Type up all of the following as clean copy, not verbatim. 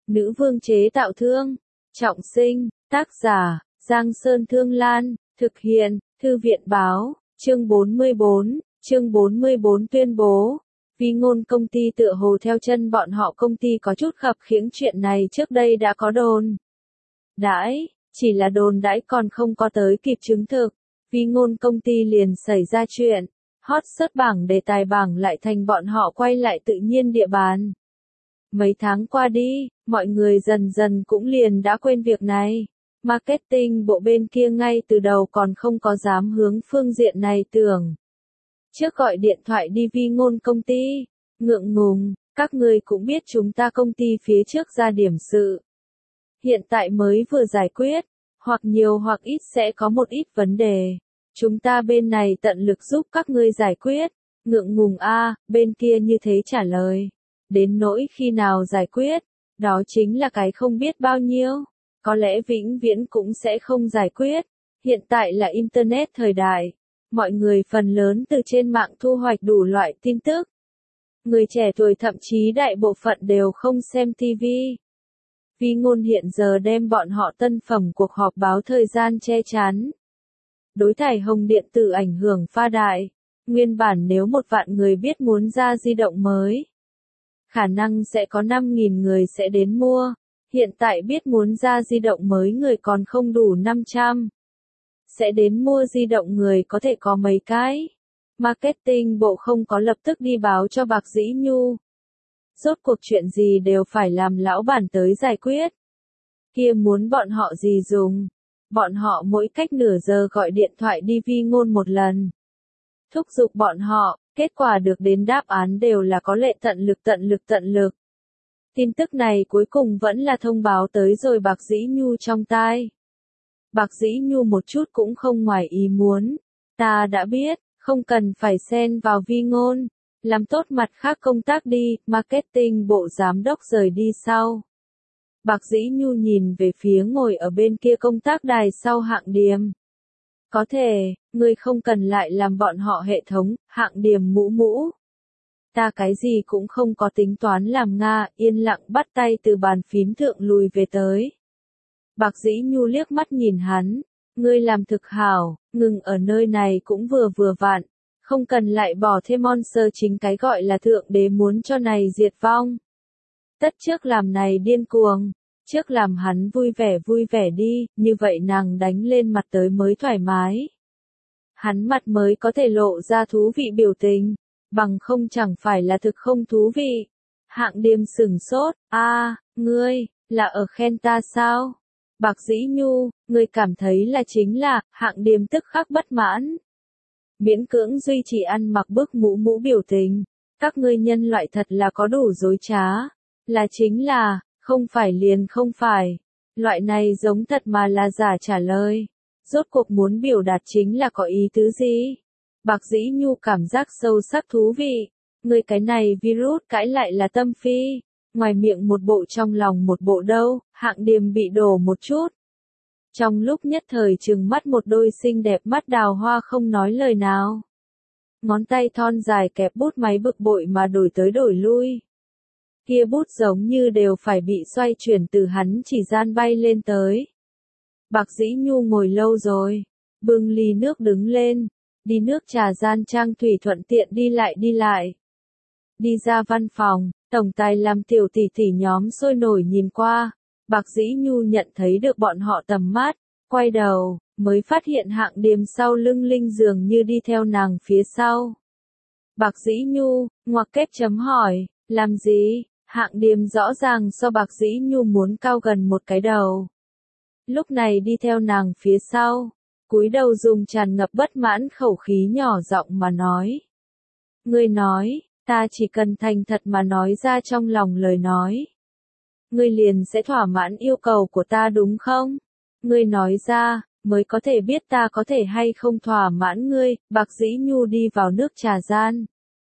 Nữ vương chế tạo thương. Trọng sinh. Tác giả, Giang Sơn Thương Lan. Thực hiện, Thư viện báo. Chương 44. Chương 44 tuyên bố. Vì ngôn công ty tựa hồ theo chân bọn họ công ty có chút khập khiễng chuyện này trước đây đã có đồn đãi, chỉ là đồn đãi còn không có tới kịp chứng thực. Vì ngôn công ty liền xảy ra chuyện, hot search bảng đề tài bảng lại thành bọn họ quay lại tự nhiên địa bàn. Mấy tháng qua đi, mọi người dần dần cũng liền đã quên việc này. Marketing bộ bên kia ngay từ đầu còn không có dám hướng phương diện này tưởng. Trước gọi điện thoại đi vi ngôn công ty, ngượng ngùng, các người cũng biết chúng ta công ty phía trước ra điểm sự. Hiện tại mới vừa giải quyết, hoặc nhiều hoặc ít sẽ có một ít vấn đề. Chúng ta bên này tận lực giúp các ngươi giải quyết. Ngượng ngùng bên kia như thế trả lời. Đến nỗi khi nào giải quyết, đó chính là cái không biết bao nhiêu. Có lẽ vĩnh viễn cũng sẽ không giải quyết. Hiện tại là Internet thời đại. Mọi người phần lớn từ trên mạng thu hoạch đủ loại tin tức. Người trẻ tuổi thậm chí đại bộ phận đều không xem TV. Vi ngôn hiện giờ đem bọn họ tân phẩm cuộc họp báo thời gian che chắn. Đối thải hồng điện tử ảnh hưởng pha đại. Nguyên bản nếu 1 vạn người biết muốn ra di động mới, khả năng sẽ có 5.000 người sẽ đến mua. Hiện tại biết muốn ra di động mới người còn không đủ 500. Sẽ đến mua di động người có thể có mấy cái. Marketing bộ không có lập tức đi báo cho Bạc Dĩ Nhu. Rốt cuộc chuyện gì đều phải làm lão bản tới giải quyết. Kia muốn bọn họ gì dùng. Bọn họ mỗi cách nửa giờ gọi điện thoại đi vi ngôn một lần. Thúc giục bọn họ, kết quả được đến đáp án đều là có lệ tận lực. Tin tức này cuối cùng vẫn là thông báo tới rồi Bạc Dĩ Nhu trong tai. Bạc Dĩ Nhu một chút cũng không ngoài ý muốn. Ta đã biết, không cần phải xen vào vi ngôn. Làm tốt mặt khác công tác đi, marketing bộ giám đốc rời đi sau. Bạc Dĩ Nhu nhìn về phía ngồi ở bên kia công tác đài sau Hạng Điềm. Có thể, ngươi không cần lại làm bọn họ hệ thống, Hạng Điềm mũ. Ta cái gì cũng không có tính toán làm Nga, yên lặng bắt tay từ bàn phím thượng lùi về tới. Bạc Dĩ Nhu liếc mắt nhìn hắn, ngươi làm thực hảo, ngừng ở nơi này cũng vừa vặn, không cần lại bỏ thêm monster chính cái gọi là thượng đế muốn cho này diệt vong. Tất trước làm này điên cuồng, trước làm hắn vui vẻ đi, như vậy nàng đánh lên mặt tới mới thoải mái. Hắn mặt mới có thể lộ ra thú vị biểu tình, bằng không chẳng phải là thực không thú vị. Hạng Điềm sửng sốt, ngươi, là ở khen ta sao? Bạc Dĩ Nhu, ngươi cảm thấy là chính là, Hạng Điềm tức khắc bất mãn. Miễn cưỡng duy trì ăn mặc bức mũ biểu tình, các ngươi nhân loại thật là có đủ dối trá, là chính là, không phải liền không phải, loại này giống thật mà là giả trả lời, rốt cuộc muốn biểu đạt chính là có ý tứ gì? Bạc Dĩ Nhu cảm giác sâu sắc thú vị, ngươi cái này virus cãi lại là tâm phi, ngoài miệng một bộ trong lòng một bộ đâu, Hạng Điềm bị đổ một chút. Trong lúc nhất thời trừng mắt một đôi xinh đẹp mắt đào hoa không nói lời nào. Ngón tay thon dài kẹp bút máy bực bội mà đổi tới đổi lui. Kia bút giống như đều phải bị xoay chuyển từ hắn chỉ gian bay lên tới. Bạc Dĩ Nhu ngồi lâu rồi, bưng ly nước đứng lên, đi nước trà gian trang thủy thuận tiện đi lại. Đi ra văn phòng, tổng tài làm tiểu tỷ nhóm sôi nổi nhìn qua. Bạc Dĩ Nhu nhận thấy được bọn họ tầm mắt, quay đầu, mới phát hiện Hạng Điềm sau lưng Linh dường như đi theo nàng phía sau. Bạc Dĩ Nhu, ngoặc kép chấm hỏi, làm gì? Hạng Điềm rõ ràng so Bạc Dĩ Nhu muốn cao gần một cái đầu. Lúc này đi theo nàng phía sau, cúi đầu dùng tràn ngập bất mãn khẩu khí nhỏ giọng mà nói. Ngươi nói, ta chỉ cần thành thật mà nói ra trong lòng lời nói. Ngươi liền sẽ thỏa mãn yêu cầu của ta đúng không? Ngươi nói ra, mới có thể biết ta có thể hay không thỏa mãn ngươi. Bạc Dĩ Nhu đi vào nước trà gian.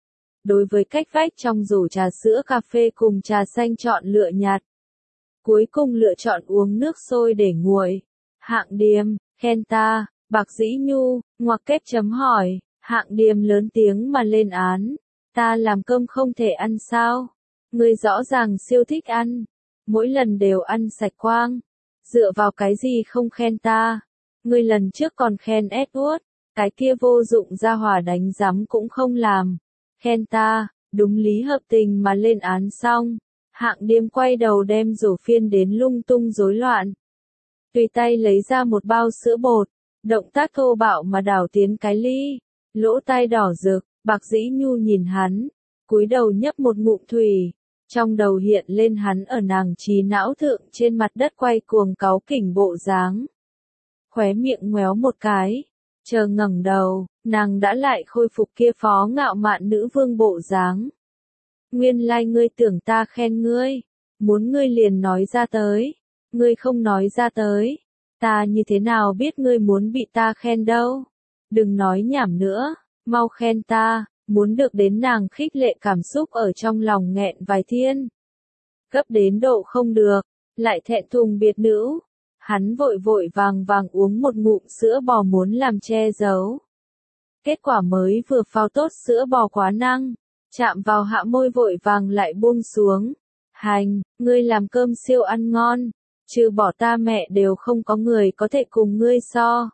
Đối với cách vách trong rổ trà sữa cà phê cùng trà xanh chọn lựa nhạt. Cuối cùng lựa chọn uống nước sôi để nguội. Hạng Điềm, khen ta. Bạc Dĩ Nhu, ngoặc kép chấm hỏi. Hạng Điềm lớn tiếng mà lên án. Ta làm cơm không thể ăn sao? Ngươi rõ ràng siêu thích ăn. mỗi lần đều ăn sạch quang. Dựa vào cái gì không khen ta? Ngươi lần trước còn khen Edward, cái kia vô dụng gia hỏa đánh giám cũng không làm. Khen ta, đúng lý hợp tình mà lên án xong. Hạng Điềm quay đầu đem rổ phiên đến lung tung rối loạn. Tùy tay lấy ra một bao sữa bột, động tác thô bạo mà đảo tiến cái ly, lỗ tai đỏ rực, Bạc Dĩ Nhu nhìn hắn, cúi đầu nhấp một ngụm thủy, trong đầu hiện lên hắn ở nàng trí não thượng trên mặt đất quay cuồng cáu kỉnh bộ dáng. Khóe miệng ngoéo một cái, chờ ngẩng đầu, nàng đã lại khôi phục kia phó ngạo mạn nữ vương bộ dáng. Nguyên lai ngươi tưởng ta khen ngươi, muốn ngươi liền nói ra tới, ngươi không nói ra tới, ta như thế nào biết ngươi muốn bị ta khen đâu, đừng nói nhảm nữa, mau khen ta, muốn được đến nàng khích lệ cảm xúc ở trong lòng nghẹn vài thiên. Gấp đến độ không được, lại thẹn thùng biệt nữ, hắn vội vội vàng vàng uống một ngụm sữa bò muốn làm che giấu. Kết quả mới vừa phao tốt sữa bò quá năng, chạm vào hạ môi vội vàng lại buông xuống. Hành, ngươi làm cơm siêu ăn ngon, trừ bỏ ta mẹ đều không có người có thể cùng ngươi so.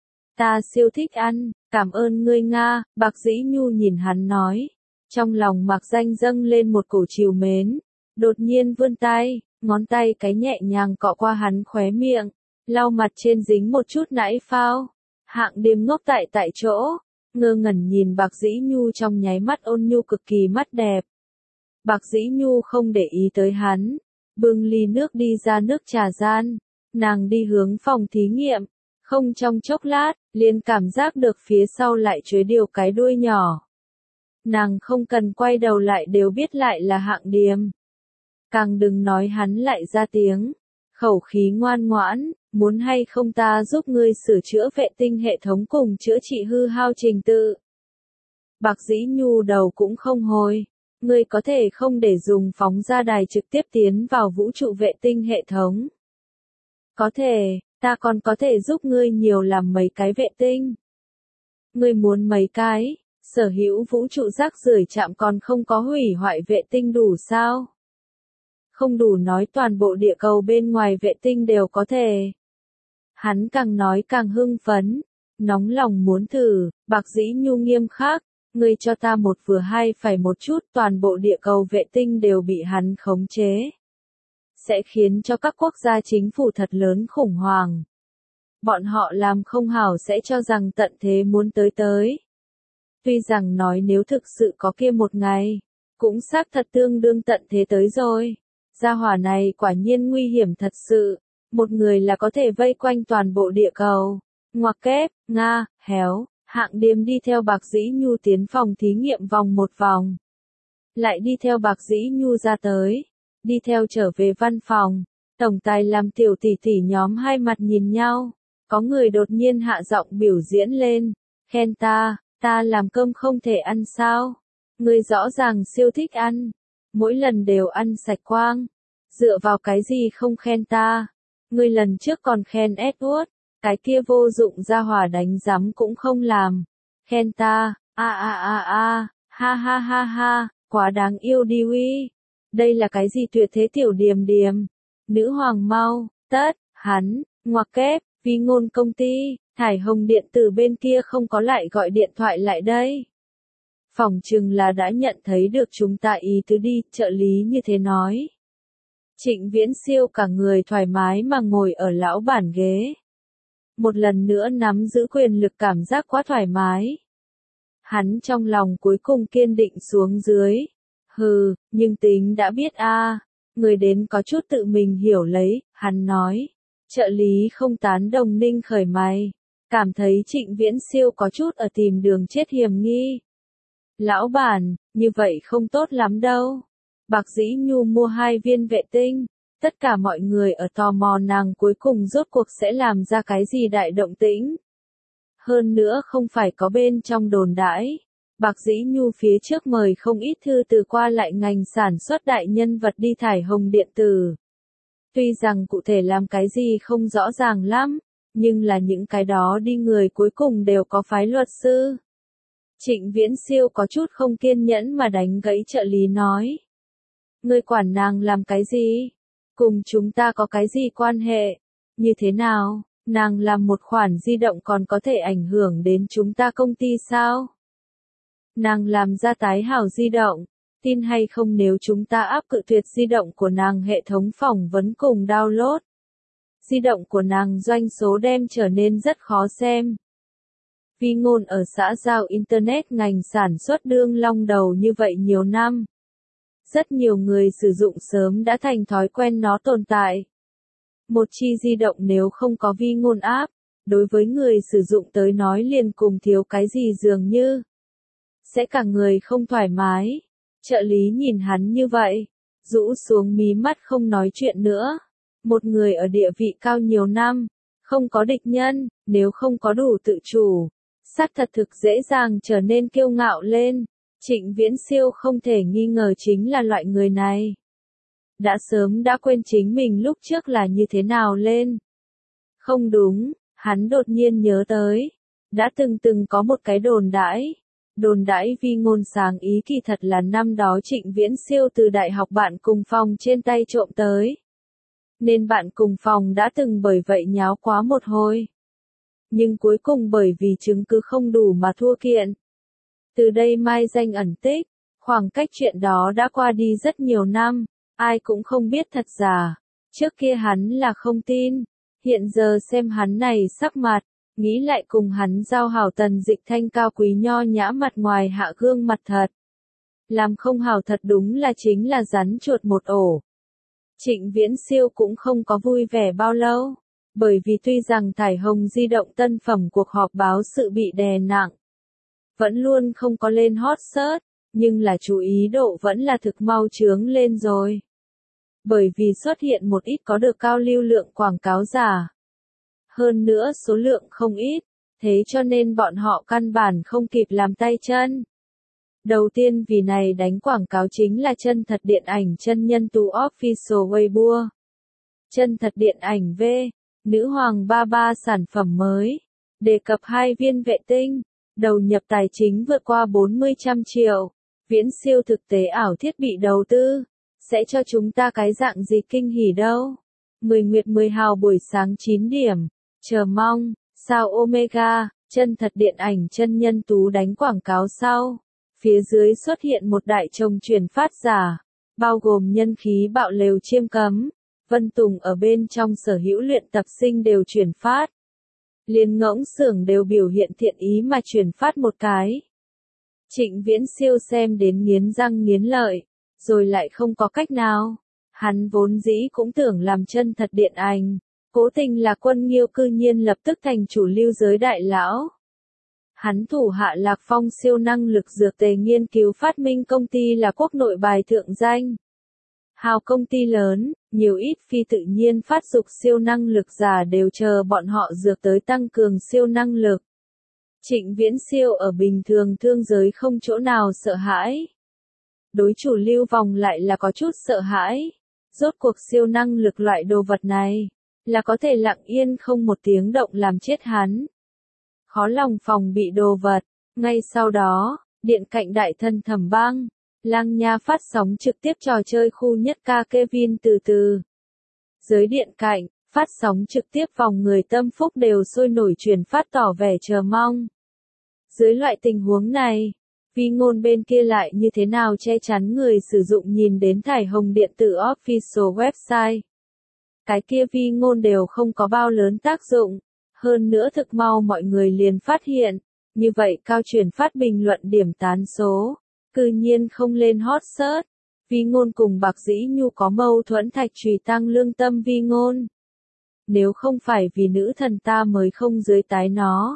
Ta siêu thích ăn, cảm ơn ngươi Nga, Bạc Dĩ Nhu nhìn hắn nói. Trong lòng Mạc Danh dâng lên một cổ trìu mến, đột nhiên vươn tay, ngón tay cái nhẹ nhàng cọ qua hắn khóe miệng, lau mặt trên dính một chút nãi phao. Hạng Điềm ngốc tại chỗ, ngơ ngẩn nhìn Bạc Dĩ Nhu trong nháy mắt ôn nhu cực kỳ mắt đẹp. Bạc Dĩ Nhu không để ý tới hắn, bưng ly nước đi ra nước trà gian, nàng đi hướng phòng thí nghiệm, không trong chốc lát, liền cảm giác được phía sau lại chuối điều cái đuôi nhỏ. Nàng không cần quay đầu lại đều biết lại là Hạng Điềm. Càng đừng nói hắn lại ra tiếng, khẩu khí ngoan ngoãn, muốn hay không ta giúp ngươi sửa chữa vệ tinh hệ thống cùng chữa trị hư hao trình tự. Bạc Dĩ Nhu đầu cũng không hồi, ngươi có thể không để dùng phóng ra đài trực tiếp tiến vào vũ trụ vệ tinh hệ thống. Có thể, ta còn có thể giúp ngươi nhiều làm mấy cái vệ tinh. Ngươi muốn mấy cái, sở hữu vũ trụ rác rưởi chạm còn không có hủy hoại vệ tinh đủ sao? Không đủ nói toàn bộ địa cầu bên ngoài vệ tinh đều có thể. Hắn càng nói càng hưng phấn, nóng lòng muốn thử, Bạc Dĩ Nhu nghiêm khắc, ngươi cho ta một vừa hai phải một chút, toàn bộ địa cầu vệ tinh đều bị hắn khống chế. Sẽ khiến cho các quốc gia chính phủ thật lớn khủng hoảng. Bọn họ làm không hảo sẽ cho rằng tận thế muốn tới. Tuy rằng nói nếu thực sự có kia một ngày, cũng xác thật tương đương tận thế tới rồi. Gia hỏa này quả nhiên nguy hiểm thật sự, một người là có thể vây quanh toàn bộ địa cầu. Ngoặc kép, Nga, héo, Hạng Điềm đi theo Bạc Dĩ Nhu tiến phòng thí nghiệm vòng một vòng. Lại đi theo Bạc Dĩ Nhu ra tới, đi theo trở về văn phòng, tổng tài làm tiểu tỷ tỷ nhóm hai mặt nhìn nhau, có người đột nhiên hạ giọng biểu diễn lên, khen ta làm cơm không thể ăn sao, người rõ ràng siêu thích ăn, mỗi lần đều ăn sạch quang, dựa vào cái gì không khen ta, người lần trước còn khen Edward, cái kia vô dụng gia hỏa đánh giám cũng không làm, khen ta, ha ha ha ha, quá đáng yêu đi uy. Đây là cái gì tuyệt thế tiểu Điềm Điềm, nữ hoàng mau, tất, hắn, ngoặc kép, vi ngôn công ty, Thải Hồng điện tử bên kia không có lại gọi điện thoại lại đây. Phỏng chừng là đã nhận thấy được chúng ta ý tứ đi, trợ lý như thế nói. Trịnh Viễn Siêu cả người thoải mái mà ngồi ở lão bản ghế. Một lần nữa nắm giữ quyền lực cảm giác quá thoải mái. Hắn trong lòng cuối cùng kiên định xuống dưới. Hừ, nhưng tính đã biết người đến có chút tự mình hiểu lấy, hắn nói. Trợ lý không tán đồng ninh khởi mày, cảm thấy Trịnh Viễn Siêu có chút ở tìm đường chết hiểm nghi. Lão bản, như vậy không tốt lắm đâu. Bạc Dĩ Nhu mua 2 viên vệ tinh, tất cả mọi người ở tò mò nàng cuối cùng rốt cuộc sẽ làm ra cái gì đại động tĩnh. Hơn nữa không phải có bên trong đồn đãi. Bạc Dĩ Nhu phía trước mời không ít thư từ qua lại ngành sản xuất đại nhân vật đi Thải Hồng điện tử. Tuy rằng cụ thể làm cái gì không rõ ràng lắm, nhưng là những cái đó đi người cuối cùng đều có phái luật sư. Trịnh Viễn Siêu có chút không kiên nhẫn mà đánh gãy trợ lý nói. Ngươi quản nàng làm cái gì? Cùng chúng ta có cái gì quan hệ? Như thế nào? Nàng làm một khoản di động còn có thể ảnh hưởng đến chúng ta công ty sao? Nàng làm ra tái hảo di động, tin hay không nếu chúng ta áp cự tuyệt di động của nàng hệ thống phỏng vấn cùng download. Di động của nàng doanh số đem trở nên rất khó xem. Vi Ngôn ở xã giao Internet ngành sản xuất đương long đầu như vậy nhiều năm. Rất nhiều người sử dụng sớm đã thành thói quen nó tồn tại. Một chi di động nếu không có Vi Ngôn app, đối với người sử dụng tới nói liền cùng thiếu cái gì dường như. Sẽ cả người không thoải mái. Trợ lý nhìn hắn như vậy, rũ xuống mí mắt không nói chuyện nữa. Một người ở địa vị cao nhiều năm, không có địch nhân, nếu không có đủ tự chủ, xác thật thực dễ dàng trở nên kiêu ngạo lên. Trịnh Viễn Siêu không thể nghi ngờ chính là loại người này. Đã sớm đã quên chính mình lúc trước là như thế nào lên. Không đúng, hắn đột nhiên nhớ tới. Đã từng có một cái đồn đãi Vi Ngôn sáng ý kỳ thật là năm đó Trịnh Viễn Siêu từ đại học bạn cùng phòng trên tay trộm tới. Nên bạn cùng phòng đã từng bởi vậy nháo quá một hồi. Nhưng cuối cùng bởi vì chứng cứ không đủ mà thua kiện. Từ đây mai danh ẩn tích, khoảng cách chuyện đó đã qua đi rất nhiều năm, ai cũng không biết thật giả. Trước kia hắn là không tin, hiện giờ xem hắn này sắc mặt, nghĩ lại cùng hắn giao hảo Tần Dịch Thanh cao quý nho nhã mặt ngoài hạ gương mặt thật. Làm không hảo thật đúng là chính là rắn chuột một ổ. Trịnh Viễn Siêu cũng không có vui vẻ bao lâu, bởi vì tuy rằng Thải Hồng di động tân phẩm cuộc họp báo sự bị đè nặng, vẫn luôn không có lên hot search, nhưng là chú ý độ vẫn là thực mau chướng lên rồi. Bởi vì xuất hiện một ít có được cao lưu lượng quảng cáo giả. Hơn nữa số lượng không ít, thế cho nên bọn họ căn bản không kịp làm tay chân. Đầu tiên vì này đánh quảng cáo chính là chân thật điện ảnh chân nhân tú official Weibo. Chân thật điện ảnh V, nữ hoàng 33 sản phẩm mới, đề cập 2 viên vệ tinh, đầu nhập tài chính vượt qua 40 triệu, Viễn Siêu thực tế ảo thiết bị đầu tư, sẽ cho chúng ta cái dạng gì kinh hỉ đâu. 10 Nguyệt 10 Hào buổi sáng 9 điểm, chờ mong, sao Omega, chân thật điện ảnh chân nhân tú đánh quảng cáo sau. Phía dưới xuất hiện một đại chồng truyền phát giả, bao gồm nhân khí bạo lều chiêm cấm, Vân Tùng ở bên trong sở hữu luyện tập sinh đều truyền phát. Liên ngỗng xưởng đều biểu hiện thiện ý mà truyền phát một cái. Trịnh Viễn Siêu xem đến nghiến răng nghiến lợi, rồi lại không có cách nào. Hắn vốn dĩ cũng tưởng làm chân thật điện ảnh, cố tình là Quân Nghiêu cư nhiên lập tức thành chủ lưu giới đại lão. Hắn thủ hạ Lạc Phong siêu năng lực dược tề nghiên cứu phát minh công ty là quốc nội bài thượng danh. Hào công ty lớn, nhiều ít phi tự nhiên phát dục siêu năng lực giả đều chờ bọn họ dược tới tăng cường siêu năng lực. Trịnh Viễn Siêu ở bình thường thương giới không chỗ nào sợ hãi. Đối chủ lưu vòng lại là có chút sợ hãi. Rốt cuộc siêu năng lực loại đồ vật này, là có thể lặng yên không một tiếng động làm chết hắn. Khó lòng phòng bị đồ vật. Ngay sau đó, điện cạnh đại thân Thẩm Bang, Lang Nha phát sóng trực tiếp trò chơi khu nhất ca Kevin từ từ. Giới điện cạnh, phát sóng trực tiếp vòng người tâm phúc đều sôi nổi truyền phát tỏ vẻ chờ mong. Dưới loại tình huống này, Vi Ngôn bên kia lại như thế nào che chắn người sử dụng nhìn đến Thải Hồng điện tử official website. Cái kia Vi Ngôn đều không có bao lớn tác dụng. Hơn nữa thực mau mọi người liền phát hiện, như vậy cao truyền phát bình luận điểm tán số, cư nhiên không lên hot search. Vi Ngôn cùng Bạc Dĩ Nhu có mâu thuẫn thạch trùy tăng lương tâm Vi Ngôn. Nếu không phải vì nữ thần ta mới không dưới tái nó.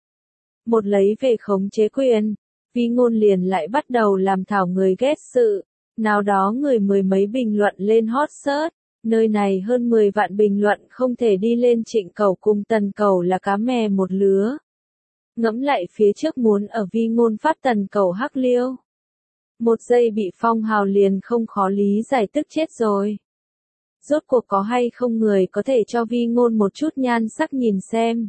Một lấy về khống chế quyền, Vi Ngôn liền lại bắt đầu làm thảo người ghét sự, nào đó người mười mấy bình luận lên hot search. Nơi này hơn 10 vạn bình luận không thể đi lên Trịnh Cầu cùng Tần Cầu là cá mè một lứa. Ngẫm lại phía trước muốn ở Vi Ngôn phát Tần Cầu hắc liêu. Một giây bị phong hào liền không khó lý giải tức chết rồi. Rốt cuộc có hay không người có thể cho Vi Ngôn một chút nhan sắc nhìn xem.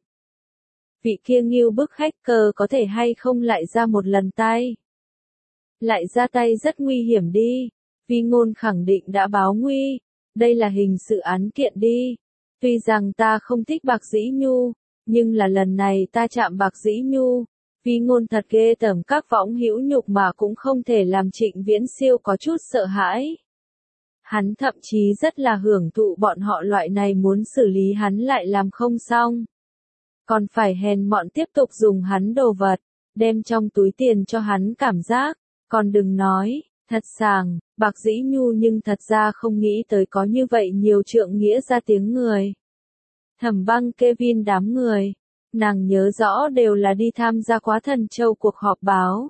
Vị kia nghiêu bức hacker có thể hay không lại ra một lần tay. Lại ra tay rất nguy hiểm đi. Vi Ngôn khẳng định đã báo nguy. Đây là hình sự án kiện đi. Tuy rằng ta không thích Bạc Dĩ Nhu, nhưng là lần này ta chạm Bạc Dĩ Nhu. Vi Ngôn thật ghê tởm, các võng hữu nhục mà cũng không thể làm Trịnh Viễn Siêu có chút sợ hãi. Hắn thậm chí rất là hưởng thụ bọn họ loại này muốn xử lý hắn lại làm không xong. Còn phải hèn mọn tiếp tục dùng hắn đồ vật, đem trong túi tiền cho hắn cảm giác, còn đừng nói, thật sàng, Bạc Dĩ Nhu nhưng thật ra không nghĩ tới có như vậy nhiều trượng nghĩa ra tiếng người. Thẩm Băng Kevin đám người, nàng nhớ rõ đều là đi tham gia quá Thần Châu cuộc họp báo.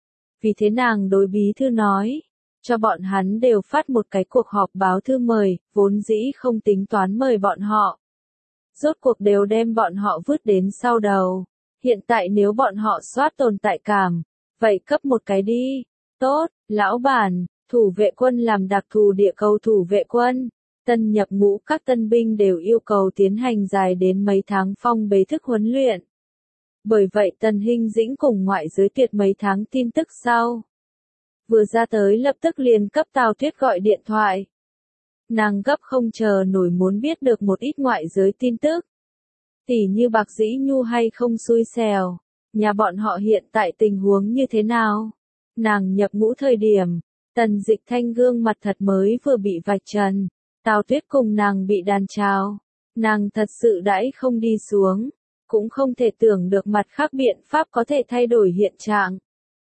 Vì thế nàng đối bí thư nói, cho bọn hắn đều phát một cái cuộc họp báo thư mời, vốn dĩ không tính toán mời bọn họ. Rốt cuộc đều đem bọn họ vứt đến sau đầu. Hiện tại nếu bọn họ soát tồn tại cảm, vậy cấp một cái đi. Tốt, lão bản, thủ vệ quân làm đặc thù địa cầu thủ vệ quân. Tân nhập ngũ các tân binh đều yêu cầu tiến hành dài đến mấy tháng phong bế thức huấn luyện. Bởi vậy Tần Hinh Dĩnh cùng ngoại giới tuyệt mấy tháng tin tức sau. Vừa ra tới lập tức liền cấp Tào Tuyết gọi điện thoại. Nàng gấp không chờ nổi muốn biết được một ít ngoại giới tin tức. Tỉ như Bạc Dĩ Nhu hay không xui xẻo, nhà bọn họ hiện tại tình huống như thế nào. Nàng nhập ngũ thời điểm, Tần Dịch Thanh gương mặt thật mới vừa bị vạch trần. Tào Tuyết cùng nàng bị đàn trao. Nàng thật sự đãi không đi xuống, cũng không thể tưởng được mặt khác biện pháp có thể thay đổi hiện trạng.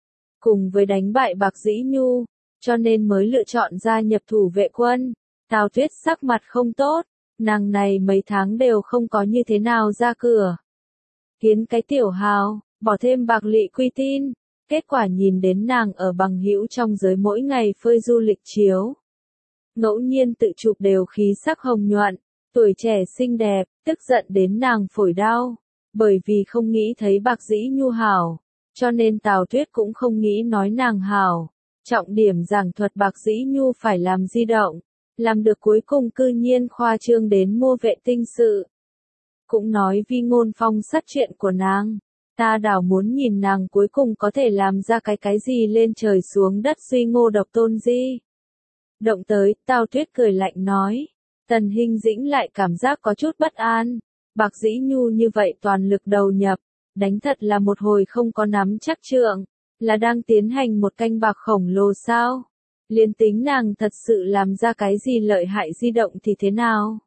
Cùng với đánh bại Bạc Dĩ Nhu, cho nên mới lựa chọn gia nhập thủ vệ quân. Tào Tuyết sắc mặt không tốt, nàng này mấy tháng đều không có như thế nào ra cửa. Kiến cái tiểu hào, bỏ thêm bạc lị quy tin, kết quả nhìn đến nàng ở bằng hữu trong giới mỗi ngày phơi du lịch chiếu. Ngẫu nhiên tự chụp đều khí sắc hồng nhuận, tuổi trẻ xinh đẹp, tức giận đến nàng phổi đau, bởi vì không nghĩ thấy Bạc Dĩ Nhu hảo, cho nên Tào Tuyết cũng không nghĩ nói nàng hảo. Trọng điểm giảng thuật Bạc Dĩ Nhu phải làm di động, làm được cuối cùng cư nhiên khoa trương đến mua vệ tinh sự. Cũng nói Vi Ngôn phong sát chuyện của nàng, ta đảo muốn nhìn nàng cuối cùng có thể làm ra cái gì lên trời xuống đất suy ngô độc tôn di. Động tới, Tào Tuyết cười lạnh nói. Tần Hinh Dĩnh lại cảm giác có chút bất an. Bạc Dĩ Nhu như vậy toàn lực đầu nhập, đánh thật là một hồi không có nắm chắc trượng, là đang tiến hành một canh bạc khổng lồ sao? Liên tính nàng thật sự làm ra cái gì lợi hại di động thì thế nào?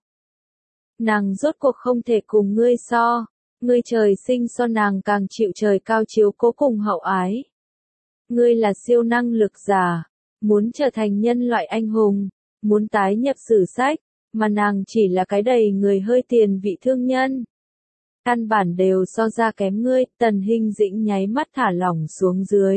Nàng rốt cuộc không thể cùng ngươi so, ngươi trời sinh so nàng càng chịu trời cao chiếu cố cùng hậu ái. Ngươi là siêu năng lực giả, muốn trở thành nhân loại anh hùng, muốn tái nhập sử sách, mà nàng chỉ là cái đầy người hơi tiền vị thương nhân. Căn bản đều so ra kém ngươi. Tần Hinh Dĩnh nháy mắt thả lỏng xuống dưới.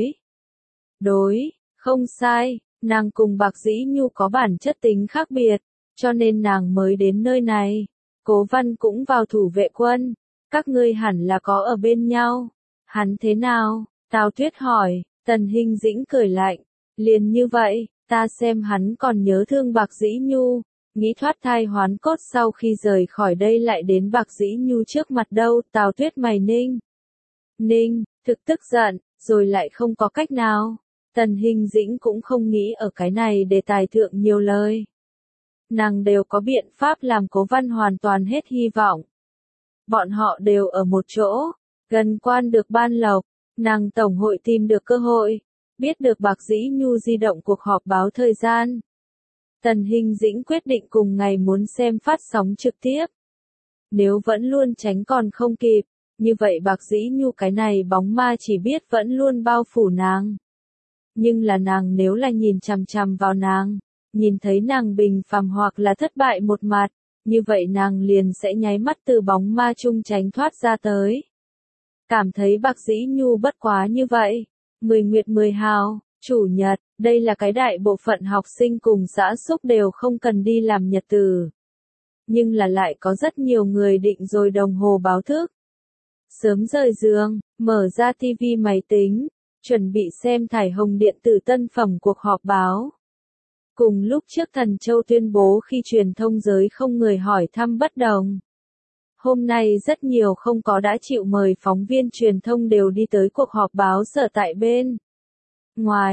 Đối, không sai, nàng cùng Bạc Dĩ Nhu có bản chất tính khác biệt, cho nên nàng mới đến nơi này. Cố Văn cũng vào thủ vệ quân, các ngươi hẳn là có ở bên nhau. Hắn thế nào? Tào Tuyết hỏi. Tần Hinh Dĩnh cười lạnh, liền như vậy, ta xem hắn còn nhớ thương Bạc Dĩ Nhu, nghĩ thoát thai hoán cốt sau khi rời khỏi đây lại đến Bạc Dĩ Nhu trước mặt đâu. Tào Tuyết mày ninh, thực tức giận, rồi lại không có cách nào. Tần Hinh Dĩnh cũng không nghĩ ở cái này để tài thượng nhiều lời. Nàng đều có biện pháp làm Cố Văn hoàn toàn hết hy vọng. Bọn họ đều ở một chỗ, gần quan được ban lộc, nàng tổng hội tìm được cơ hội, biết được Bạc Dĩ Nhu di động cuộc họp báo thời gian. Tần Hinh Dĩnh quyết định cùng ngày muốn xem phát sóng trực tiếp. Nếu vẫn luôn tránh còn không kịp, như vậy Bạc Dĩ Nhu cái này bóng ma chỉ biết vẫn luôn bao phủ nàng. Nhưng là nàng nếu là nhìn chằm chằm vào nàng, nhìn thấy nàng bình phàm hoặc là thất bại một mặt, như vậy nàng liền sẽ nháy mắt từ bóng ma chung tránh thoát ra tới. Cảm thấy Bạc Dĩ Nhu bất quá như vậy. 10 nguyệt 10 hào, chủ nhật, đây là cái đại bộ phận học sinh cùng xã xúc đều không cần đi làm nhật từ. Nhưng là lại có rất nhiều người định rồi đồng hồ báo thức. Sớm rời giường, mở ra tivi máy tính, chuẩn bị xem thải hồng điện tử tân phẩm cuộc họp báo. Cùng lúc trước Thần Châu tuyên bố khi truyền thông giới không người hỏi thăm bất đồng. Hôm nay rất nhiều không có đã chịu mời phóng viên truyền thông đều đi tới cuộc họp báo sở tại bên ngoài,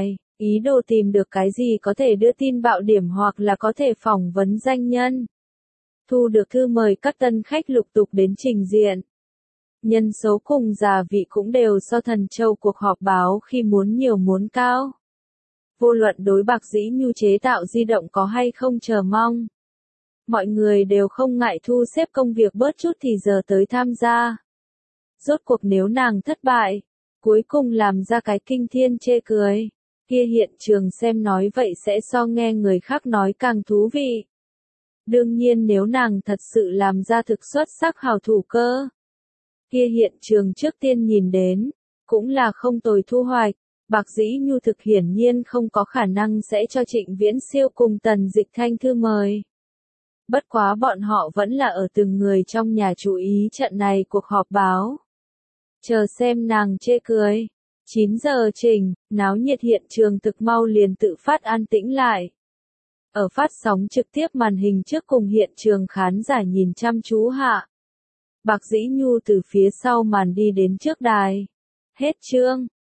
Ý đồ tìm được cái gì có thể đưa tin bạo điểm hoặc là có thể phỏng vấn danh nhân. Thu được thư mời các tân khách lục tục đến trình diện. Nhân số cùng giả vị cũng đều so thần châu cuộc họp báo khi muốn nhiều muốn cao. Vô luận đối Bạc Dĩ Nhu chế tạo di động có hay không chờ mong. Mọi người đều không ngại thu xếp công việc bớt chút thì giờ tới tham gia. Rốt cuộc nếu nàng thất bại, cuối cùng làm ra cái kinh thiên chê cười, kia hiện trường xem nói vậy sẽ so nghe người khác nói càng thú vị. Đương nhiên nếu nàng thật sự làm ra thực xuất sắc hảo thủ cơ, kia hiện trường trước tiên nhìn đến, cũng là không tồi thu hoạch. Bạc Dĩ Nhu thực hiển nhiên không có khả năng sẽ cho Trịnh Viễn Siêu cùng Tần Dịch Thanh thư mời. Bất quá bọn họ vẫn là ở từng người trong nhà chú ý trận này cuộc họp báo. Chờ xem nàng chê cười. 9 giờ trình, náo nhiệt hiện trường thực mau liền tự phát an tĩnh lại. Ở phát sóng trực tiếp màn hình trước cùng hiện trường khán giả nhìn chăm chú hạ. Bạc Dĩ Nhu từ phía sau màn đi đến trước đài. Hết chương.